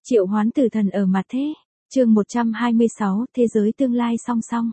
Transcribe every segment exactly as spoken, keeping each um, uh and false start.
Triệu Hoán Tử Thần ở mặt thế. Chương một trăm hai mươi sáu, Thế giới tương lai song song.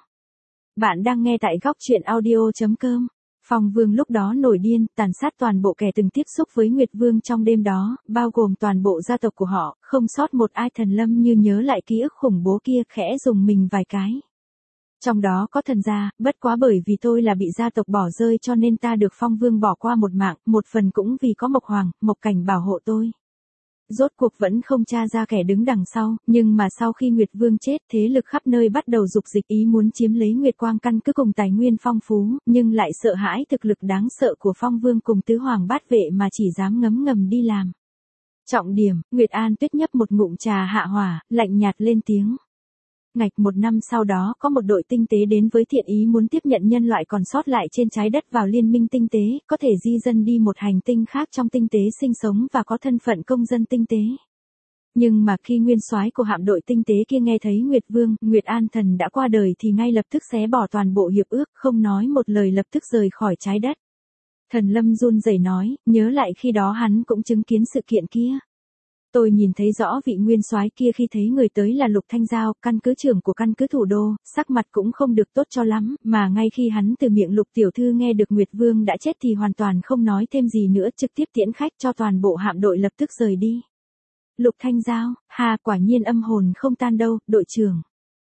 Bạn đang nghe tại góc truyện audio chấm com. Phong Vương lúc đó nổi điên, tàn sát toàn bộ kẻ từng tiếp xúc với Nguyệt Vương trong đêm đó, bao gồm toàn bộ gia tộc của họ, không sót một ai. Thần Lâm như nhớ lại ký ức khủng bố kia, khẽ dùng mình vài cái. Trong đó có thần gia, bất quá bởi vì tôi là bị gia tộc bỏ rơi cho nên ta được Phong Vương bỏ qua một mạng, một phần cũng vì có Mộc Hoàng, Mộc Cảnh bảo hộ tôi. Rốt cuộc vẫn không tra ra kẻ đứng đằng sau, nhưng mà sau khi Nguyệt Vương chết, thế lực khắp nơi bắt đầu dục dịch ý muốn chiếm lấy Nguyệt Quang căn cứ cùng tài nguyên phong phú, nhưng lại sợ hãi thực lực đáng sợ của Phong Vương cùng tứ hoàng bát vệ mà chỉ dám ngấm ngầm đi làm. Trọng điểm, Nguyệt An Tuyết nhấp một ngụm trà hạ hỏa, lạnh nhạt lên tiếng. Ngạch một năm sau đó có một đội tinh tế đến với thiện ý muốn tiếp nhận nhân loại còn sót lại trên trái đất vào liên minh tinh tế, có thể di dân đi một hành tinh khác trong tinh tế sinh sống và có thân phận công dân tinh tế. Nhưng mà khi nguyên soái của hạm đội tinh tế kia nghe thấy Nguyệt Vương, Nguyệt An Thần đã qua đời thì ngay lập tức xé bỏ toàn bộ hiệp ước, không nói một lời lập tức rời khỏi trái đất. Thần Lâm run rẩy nói, nhớ lại khi đó hắn cũng chứng kiến sự kiện kia. Tôi nhìn thấy rõ vị nguyên soái kia khi thấy người tới là Lục Thanh Giao, căn cứ trưởng của căn cứ thủ đô, sắc mặt cũng không được tốt cho lắm, mà ngay khi hắn từ miệng Lục tiểu thư nghe được Nguyệt Vương đã chết thì hoàn toàn không nói thêm gì nữa, trực tiếp tiễn khách cho toàn bộ hạm đội lập tức rời đi. Lục Thanh Giao, hà quả nhiên âm hồn không tan đâu, đội trưởng.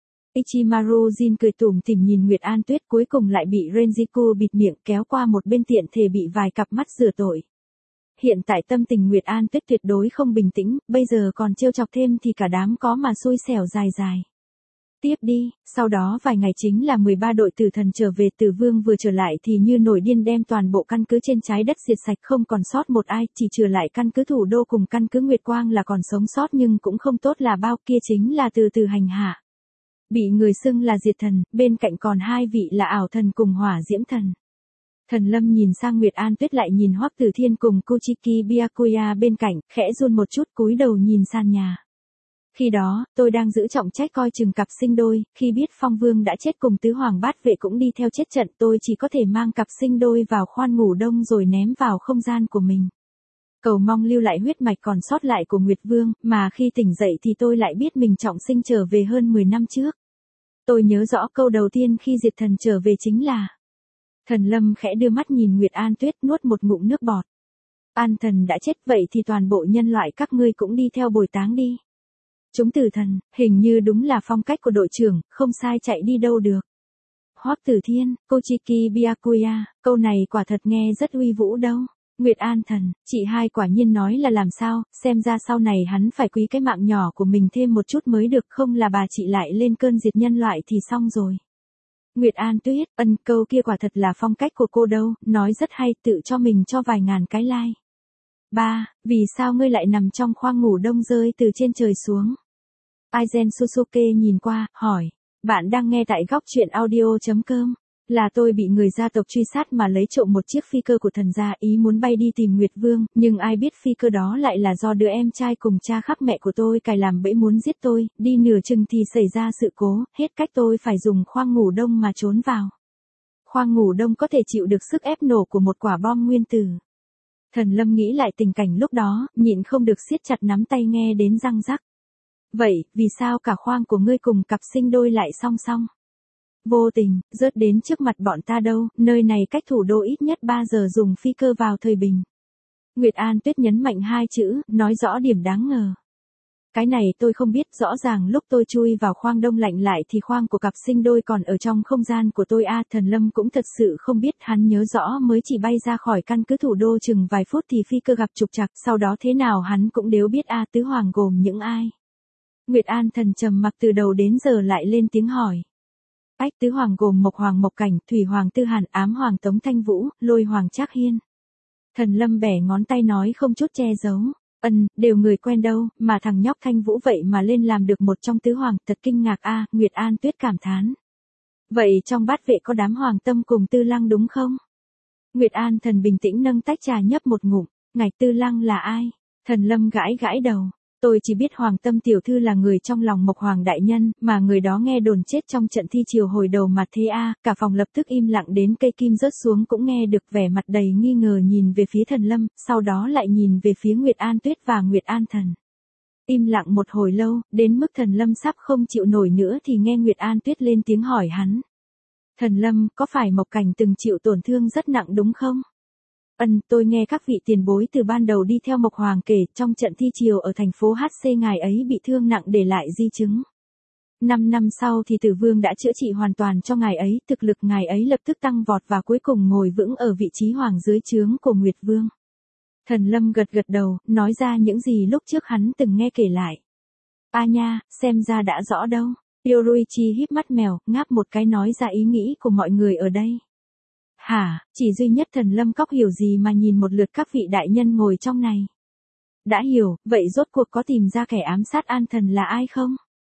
Ichimaru Jin cười tủm tỉm nhìn Nguyệt An Tuyết, cuối cùng lại bị Renjiku bịt miệng kéo qua một bên tiện thể bị vài cặp mắt rửa tội. Hiện tại tâm tình Nguyệt An Tuyết tuyệt đối không bình tĩnh, bây giờ còn trêu chọc thêm thì cả đám có mà xui xẻo dài dài. Tiếp đi, sau đó vài ngày chính là mười ba đội tử thần trở về. Tử Vương vừa trở lại thì như nổi điên đem toàn bộ căn cứ trên trái đất diệt sạch, không còn sót một ai, chỉ trừ lại căn cứ thủ đô cùng căn cứ Nguyệt Quang là còn sống sót nhưng cũng không tốt là bao, kia chính là từ từ hành hạ. Bị người xưng là diệt thần, bên cạnh còn hai vị là ảo thần cùng hỏa diễm thần. Thần Lâm nhìn sang Nguyệt An Tuyết lại nhìn Hoắc Tử Thiên cùng Kuchiki Byakuya bên cạnh, khẽ run một chút cúi đầu nhìn sàn nhà. Khi đó, tôi đang giữ trọng trách coi chừng cặp sinh đôi, khi biết Phong Vương đã chết cùng tứ hoàng bát vệ cũng đi theo chết trận, tôi chỉ có thể mang cặp sinh đôi vào khoan ngủ đông rồi ném vào không gian của mình. Cầu mong lưu lại huyết mạch còn sót lại của Nguyệt Vương, mà khi tỉnh dậy thì tôi lại biết mình trọng sinh trở về hơn mười năm trước. Tôi nhớ rõ câu đầu tiên khi diệt thần trở về chính là... Thần Lâm khẽ đưa mắt nhìn Nguyệt An Tuyết, nuốt một ngụm nước bọt. An Thần đã chết, vậy thì toàn bộ nhân loại các ngươi cũng đi theo bồi táng đi. Chúng tử thần, hình như đúng là phong cách của đội trưởng, không sai, chạy đi đâu được. Hoắc Tử Thiên, Kuchiki Byakuya, câu này quả thật nghe rất uy vũ đâu. Nguyệt An Thần, chị hai quả nhiên nói là làm sao, xem ra sau này hắn phải quý cái mạng nhỏ của mình thêm một chút mới được, không là bà chị lại lên cơn diệt nhân loại thì xong rồi. Nguyệt An Tuyết, ân, câu kia quả thật là phong cách của cô đâu, nói rất hay, tự cho mình cho vài ngàn cái like. Ba, vì sao ngươi lại nằm trong khoang ngủ đông rơi từ trên trời xuống? Aizen Susuke nhìn qua, hỏi, bạn đang nghe tại góc truyện audio chấm com. Là tôi bị người gia tộc truy sát mà lấy trộm một chiếc phi cơ của thần gia, ý muốn bay đi tìm Nguyệt Vương, nhưng ai biết phi cơ đó lại là do đứa em trai cùng cha khác mẹ của tôi cài làm bẫy muốn giết tôi, đi nửa chừng thì xảy ra sự cố, hết cách tôi phải dùng khoang ngủ đông mà trốn vào. Khoang ngủ đông có thể chịu được sức ép nổ của một quả bom nguyên tử. Thần Lâm nghĩ lại tình cảnh lúc đó, nhịn không được siết chặt nắm tay nghe đến răng rắc. Vậy, vì sao cả khoang của ngươi cùng cặp sinh đôi lại song song? Vô tình, rớt đến trước mặt bọn ta đâu, nơi này cách thủ đô ít nhất ba giờ dùng phi cơ vào thời bình. Nguyệt An Tuyết nhấn mạnh hai chữ, nói rõ điểm đáng ngờ. Cái này tôi không biết, rõ ràng lúc tôi chui vào khoang đông lạnh lại thì khoang của cặp sinh đôi còn ở trong không gian của tôi. A Thần Lâm cũng thật sự không biết, hắn nhớ rõ mới chỉ bay ra khỏi căn cứ thủ đô chừng vài phút thì phi cơ gặp trục trặc, sau đó thế nào hắn cũng đều biết. A Tứ Hoàng gồm những ai? Nguyệt An Thần trầm mặc từ đầu đến giờ lại lên tiếng hỏi. Ách Tứ Hoàng gồm Mộc Hoàng Mộc Cảnh, Thủy Hoàng Tư Hàn, Ám Hoàng Tống Thanh Vũ, Lôi Hoàng Trác Hiên. Thần Lâm bẻ ngón tay nói không chút che giấu. Ân, đều người quen đâu, mà thằng nhóc Thanh Vũ vậy mà lên làm được một trong tứ hoàng, thật kinh ngạc a. Nguyệt An Tuyết cảm thán. Vậy trong bát vệ có đám Hoàng Tâm cùng Tư Lăng đúng không? Nguyệt An Thần bình tĩnh nâng tách trà nhấp một ngụm. Ngài Tư Lăng là ai? Thần Lâm gãi gãi đầu. Tôi chỉ biết Hoàng Tâm tiểu thư là người trong lòng Mộc Hoàng đại nhân, mà người đó nghe đồn chết trong trận thi triều hồi đầu mặt thế a. Cả phòng lập tức im lặng, đến cây kim rớt xuống cũng nghe được, vẻ mặt đầy nghi ngờ nhìn về phía Thần Lâm, sau đó lại nhìn về phía Nguyệt An Tuyết và Nguyệt An Thần. Im lặng một hồi lâu, đến mức Thần Lâm sắp không chịu nổi nữa thì nghe Nguyệt An Tuyết lên tiếng hỏi hắn. Thần Lâm, có phải Mộc Cảnh từng chịu tổn thương rất nặng đúng không? Ân, tôi nghe các vị tiền bối từ ban đầu đi theo Mộc Hoàng kể, trong trận thi triều ở thành phố hát xê ngài ấy bị thương nặng để lại di chứng. Năm năm sau thì Tử Vương đã chữa trị hoàn toàn cho ngài ấy, thực lực ngài ấy lập tức tăng vọt và cuối cùng ngồi vững ở vị trí hoàng dưới trướng của Nguyệt Vương. Thần Lâm gật gật đầu, nói ra những gì lúc trước hắn từng nghe kể lại. A nha, xem ra đã rõ đâu. Yoruichi híp mắt mèo, ngáp một cái nói ra ý nghĩ của mọi người ở đây. Hả, chỉ duy nhất Thần Lâm Cóc hiểu gì mà nhìn một lượt các vị đại nhân ngồi trong này. Đã hiểu, vậy rốt cuộc có tìm ra kẻ ám sát An Thần là ai không?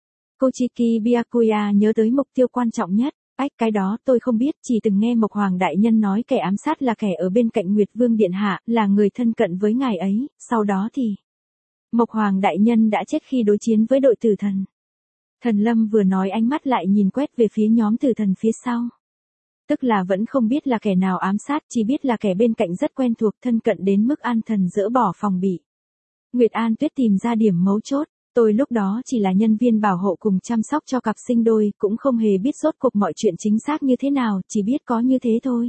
Kochiki Byakuya nhớ tới mục tiêu quan trọng nhất. Ách, cái đó tôi không biết, chỉ từng nghe Mộc Hoàng đại nhân nói kẻ ám sát là kẻ ở bên cạnh Nguyệt Vương điện hạ, là người thân cận với ngài ấy, sau đó thì Mộc Hoàng đại nhân đã chết khi đối chiến với đội tử thần. Thần Lâm vừa nói ánh mắt lại nhìn quét về phía nhóm tử thần phía sau. Tức là vẫn không biết là kẻ nào ám sát, chỉ biết là kẻ bên cạnh rất quen thuộc, thân cận đến mức An Thần dỡ bỏ phòng bị. Nguyệt An Tuyết tìm ra điểm mấu chốt. Tôi lúc đó chỉ là nhân viên bảo hộ cùng chăm sóc cho cặp sinh đôi, cũng không hề biết rốt cuộc mọi chuyện chính xác như thế nào, chỉ biết có như thế thôi.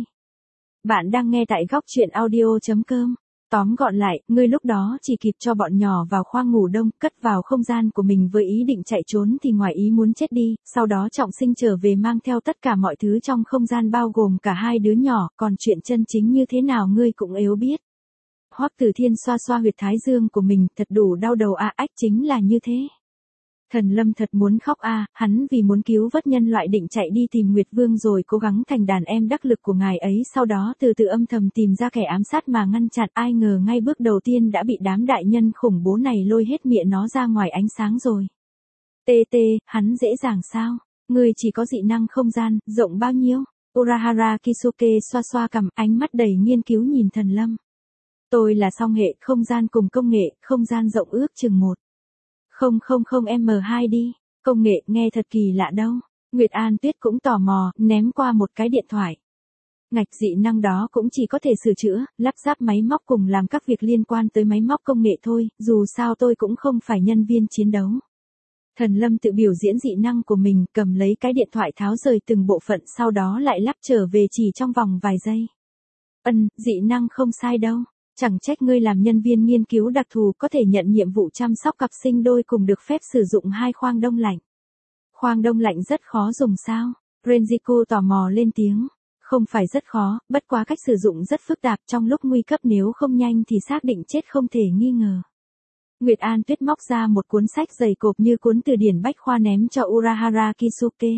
Bạn đang nghe tại góc truyện audio chấm com. Tóm gọn lại, ngươi lúc đó chỉ kịp cho bọn nhỏ vào khoang ngủ đông, cất vào không gian của mình với ý định chạy trốn thì ngoài ý muốn chết đi, sau đó trọng sinh trở về mang theo tất cả mọi thứ trong không gian bao gồm cả hai đứa nhỏ, còn chuyện chân chính như thế nào ngươi cũng yếu biết. Hoắc Tử Thiên xoa xoa huyệt thái dương của mình, thật đủ đau đầu à, ách chính là như thế. Thần Lâm thật muốn khóc à, hắn vì muốn cứu vớt nhân loại định chạy đi tìm Nguyệt Vương rồi cố gắng thành đàn em đắc lực của ngài ấy, sau đó từ từ âm thầm tìm ra kẻ ám sát mà ngăn chặn, ai ngờ ngay bước đầu tiên đã bị đám đại nhân khủng bố này lôi hết miệng nó ra ngoài ánh sáng rồi. Tê tê, hắn dễ dàng sao? Người chỉ có dị năng không gian, rộng bao nhiêu? Urahara Kisuke xoa xoa cằm, ánh mắt đầy nghiên cứu nhìn Thần Lâm. Tôi là song hệ không gian cùng công nghệ, không gian rộng ước chừng một. Không không không M hai đi, công nghệ nghe thật kỳ lạ đâu. Nguyệt An Tuyết cũng tò mò, ném qua một cái điện thoại. Ngạch dị năng đó cũng chỉ có thể sửa chữa, lắp ráp máy móc cùng làm các việc liên quan tới máy móc công nghệ thôi, dù sao tôi cũng không phải nhân viên chiến đấu. Thần Lâm tự biểu diễn dị năng của mình, cầm lấy cái điện thoại tháo rời từng bộ phận sau đó lại lắp trở về chỉ trong vòng vài giây. Ân, dị năng không sai đâu. Chẳng trách ngươi làm nhân viên nghiên cứu đặc thù có thể nhận nhiệm vụ chăm sóc cặp sinh đôi cùng được phép sử dụng hai khoang đông lạnh. Khoang đông lạnh rất khó dùng sao? Renjiku tò mò lên tiếng. Không phải rất khó, bất quá cách sử dụng rất phức tạp, trong lúc nguy cấp nếu không nhanh thì xác định chết không thể nghi ngờ. Nguyệt An Tuyết móc ra một cuốn sách dày cộp như cuốn từ điển bách khoa ném cho Urahara Kisuke.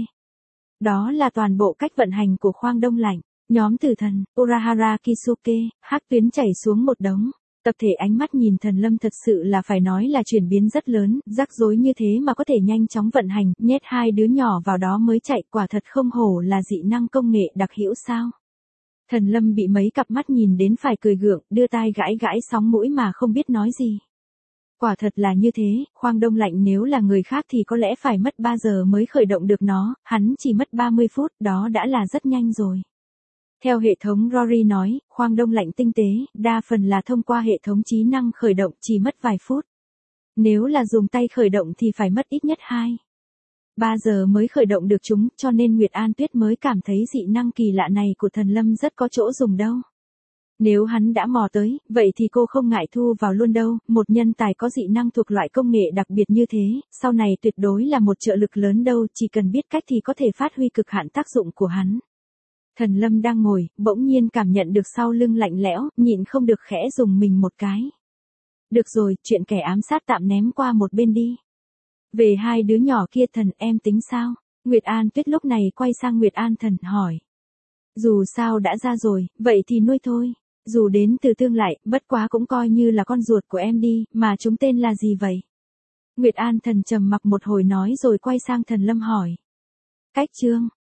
Đó là toàn bộ cách vận hành của khoang đông lạnh. Nhóm tử thần, Urahara Kisuke, hắc tuyến chảy xuống một đống. Tập thể ánh mắt nhìn Thần Lâm thật sự là phải nói là chuyển biến rất lớn, rắc rối như thế mà có thể nhanh chóng vận hành, nhét hai đứa nhỏ vào đó mới chạy, quả thật không hổ là dị năng công nghệ đặc hữu sao. Thần Lâm bị mấy cặp mắt nhìn đến phải cười gượng, đưa tai gãi gãi sóng mũi mà không biết nói gì. Quả thật là như thế, khoang đông lạnh nếu là người khác thì có lẽ phải mất ba giờ mới khởi động được nó, hắn chỉ mất ba mươi phút, đó đã là rất nhanh rồi. Theo hệ thống Rory nói, khoang đông lạnh tinh tế, đa phần là thông qua hệ thống trí năng khởi động chỉ mất vài phút. Nếu là dùng tay khởi động thì phải mất ít nhất hai ba giờ mới khởi động được chúng, cho nên Nguyệt An Tuyết mới cảm thấy dị năng kỳ lạ này của Thần Lâm rất có chỗ dùng đâu. Nếu hắn đã mò tới, vậy thì cô không ngại thu vào luôn đâu, một nhân tài có dị năng thuộc loại công nghệ đặc biệt như thế, sau này tuyệt đối là một trợ lực lớn đâu, chỉ cần biết cách thì có thể phát huy cực hạn tác dụng của hắn. Thần Lâm đang ngồi, bỗng nhiên cảm nhận được sau lưng lạnh lẽo, nhịn không được khẽ dùng mình một cái. Được rồi, chuyện kẻ ám sát tạm ném qua một bên đi. Về hai đứa nhỏ kia Thần em tính sao? Nguyệt An Tuyết lúc này quay sang Nguyệt An Thần hỏi. Dù sao đã ra rồi, vậy thì nuôi thôi. Dù đến từ tương lại, bất quá cũng coi như là con ruột của em đi, mà chúng tên là gì vậy? Nguyệt An Thần trầm mặc một hồi nói rồi quay sang Thần Lâm hỏi. Cách chương.